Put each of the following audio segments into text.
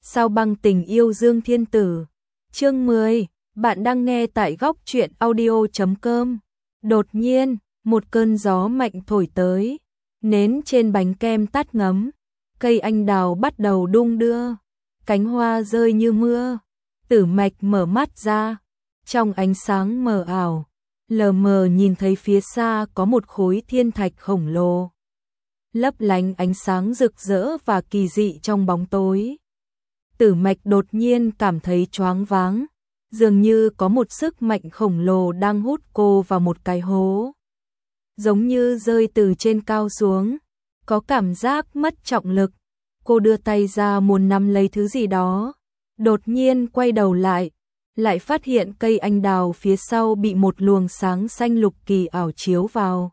Sao băng tình yêu Dương Thiên Tử. Chương 10, bạn đang nghe tại góc truyện audio.com. Đột nhiên, một cơn gió mạnh thổi tới, nến trên bánh kem tắt ngấm, cây anh đào bắt đầu đung đưa, cánh hoa rơi như mưa. Tử Mạch mở mắt ra, trong ánh sáng mờ ảo, lờ mờ nhìn thấy phía xa có một khối thiên thạch khổng lồ, lấp lánh ánh sáng rực rỡ và kỳ dị trong bóng tối. Tử Mạch đột nhiên cảm thấy choáng váng, dường như có một sức mạnh khổng lồ đang hút cô vào một cái hố. Giống như rơi từ trên cao xuống, có cảm giác mất trọng lực. Cô đưa tay ra muốn nắm lấy thứ gì đó, đột nhiên quay đầu lại phát hiện cây anh đào phía sau bị một luồng sáng xanh lục kỳ ảo chiếu vào.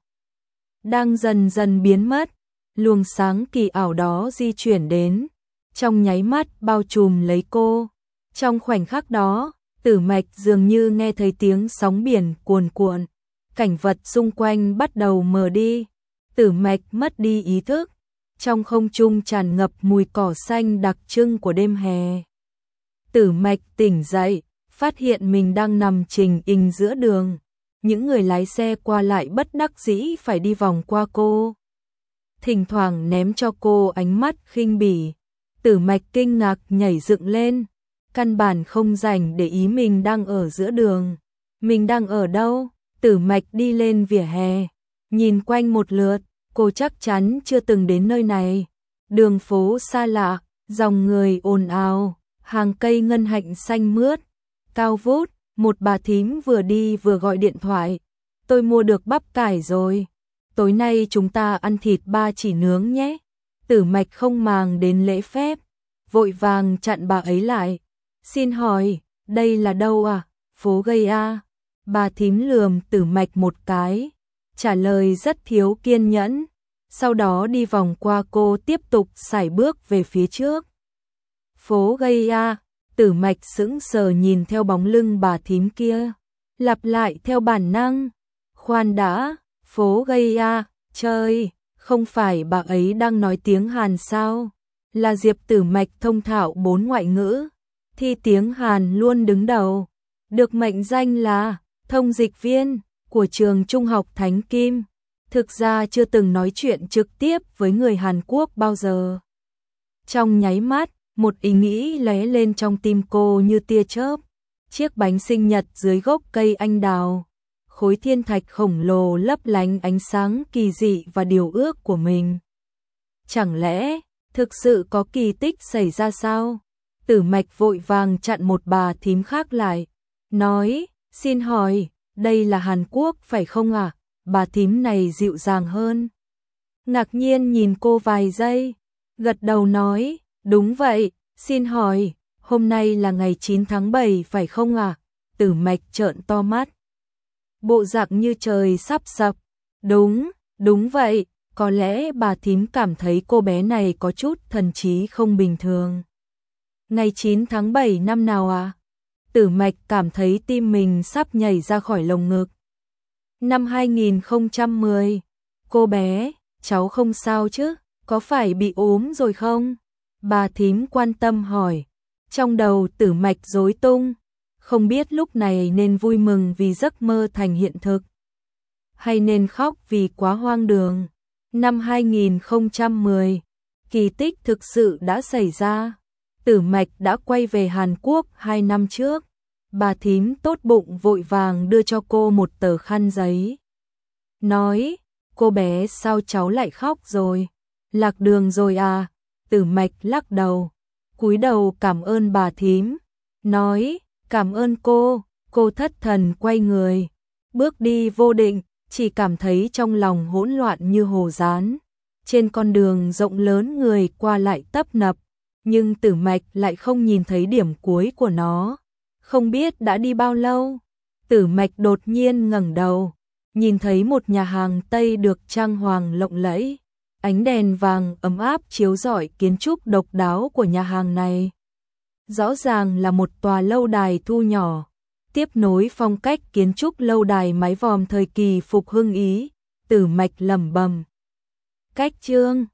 Đang dần dần biến mất, luồng sáng kỳ ảo đó di chuyển đến, trong nháy mắt bao trùm lấy cô. Trong khoảnh khắc đó, Tử Mạch dường như nghe thấy tiếng sóng biển cuồn cuộn, cảnh vật xung quanh bắt đầu mờ đi. Tử Mạch mất đi ý thức, trong không trung tràn ngập mùi cỏ xanh đặc trưng của đêm hè. Tử Mạch tỉnh dậy, phát hiện mình đang nằm trình hình giữa đường, những người lái xe qua lại bất đắc dĩ phải đi vòng qua cô, thỉnh thoảng ném cho cô ánh mắt khinh bỉ. Tử Mạch kinh ngạc nhảy dựng lên, căn bản không rảnh để ý mình đang ở giữa đường. Mình đang ở đâu? Tử Mạch đi lên vỉa hè, nhìn quanh một lượt, cô chắc chắn chưa từng đến nơi này. Đường phố xa lạ, dòng người ồn ào, hàng cây ngân hạnh xanh mướt, cao vút. Một bà thím vừa đi vừa gọi điện thoại. Tôi mua được bắp cải rồi, tối nay chúng ta ăn thịt ba chỉ nướng nhé. Tử Mạch không màng đến lễ phép, vội vàng chặn bà ấy lại. Xin hỏi, đây là đâu à? Phố Gay à? Bà thím lườm Tử Mạch một cái, trả lời rất thiếu kiên nhẫn, sau đó đi vòng qua cô tiếp tục sải bước về phía trước. Phố Gay à? Tử Mạch sững sờ nhìn theo bóng lưng bà thím kia, lặp lại theo bản năng. Khoan đã, phố Gay à? Trời, không phải bà ấy đang nói tiếng Hàn sao? Là Diệp Tử Mạch thông thạo 4 ngoại ngữ, thi tiếng Hàn luôn đứng đầu, được mệnh danh là thông dịch viên của trường trung học Thánh Kim. Thực ra chưa từng nói chuyện trực tiếp với người Hàn Quốc bao giờ. Trong nháy mắt, một ý nghĩ lóe lên trong tim cô như tia chớp. Chiếc bánh sinh nhật dưới gốc cây anh đào, khối thiên thạch khổng lồ lấp lánh ánh sáng kỳ dị và điều ước của mình. Chẳng lẽ thực sự có kỳ tích xảy ra sao? Tử Mạch vội vàng chặn một bà thím khác lại, nói, xin hỏi, đây là Hàn Quốc phải không ạ? Bà thím này dịu dàng hơn, ngạc nhiên nhìn cô vài giây, gật đầu nói, đúng vậy, xin hỏi, hôm nay là ngày 9 tháng 7 phải không ạ? Tử Mạch trợn to mắt, bộ dạng như trời sắp sập. Đúng vậy. Có lẽ bà thím cảm thấy cô bé này có chút thần trí không bình thường. Ngày 9 tháng 7 năm nào à? Tử Mạch cảm thấy tim mình sắp nhảy ra khỏi lồng ngực. Năm 2010. Cô bé, cháu không sao chứ? Có phải bị ốm rồi không? Bà thím quan tâm hỏi. Trong đầu Tử Mạch rối tung, không biết lúc này nên vui mừng vì giấc mơ thành hiện thực, hay nên khóc vì quá hoang đường. Năm 2010, kỳ tích thực sự đã xảy ra. Tử Mạch đã quay về Hàn Quốc 2 năm trước. Bà thím tốt bụng vội vàng đưa cho cô một tờ khăn giấy, nói, cô bé sao cháu lại khóc rồi? Lạc đường rồi à? Tử Mạch lắc đầu, cúi đầu cảm ơn bà thím, nói, cảm ơn cô. Cô thất thần quay người, bước đi vô định, chỉ cảm thấy trong lòng hỗn loạn như hồ dán. Trên con đường rộng lớn người qua lại tấp nập, nhưng Tử Mạch lại không nhìn thấy điểm cuối của nó. Không biết đã đi bao lâu, Tử Mạch đột nhiên ngẩng đầu, nhìn thấy một nhà hàng Tây được trang hoàng lộng lẫy. Ánh đèn vàng ấm áp chiếu rọi kiến trúc độc đáo của nhà hàng này. Rõ ràng là một tòa lâu đài thu nhỏ, tiếp nối phong cách kiến trúc lâu đài mái vòm thời kỳ phục hưng Ý. Tử Mạch lẩm bẩm. Cách chương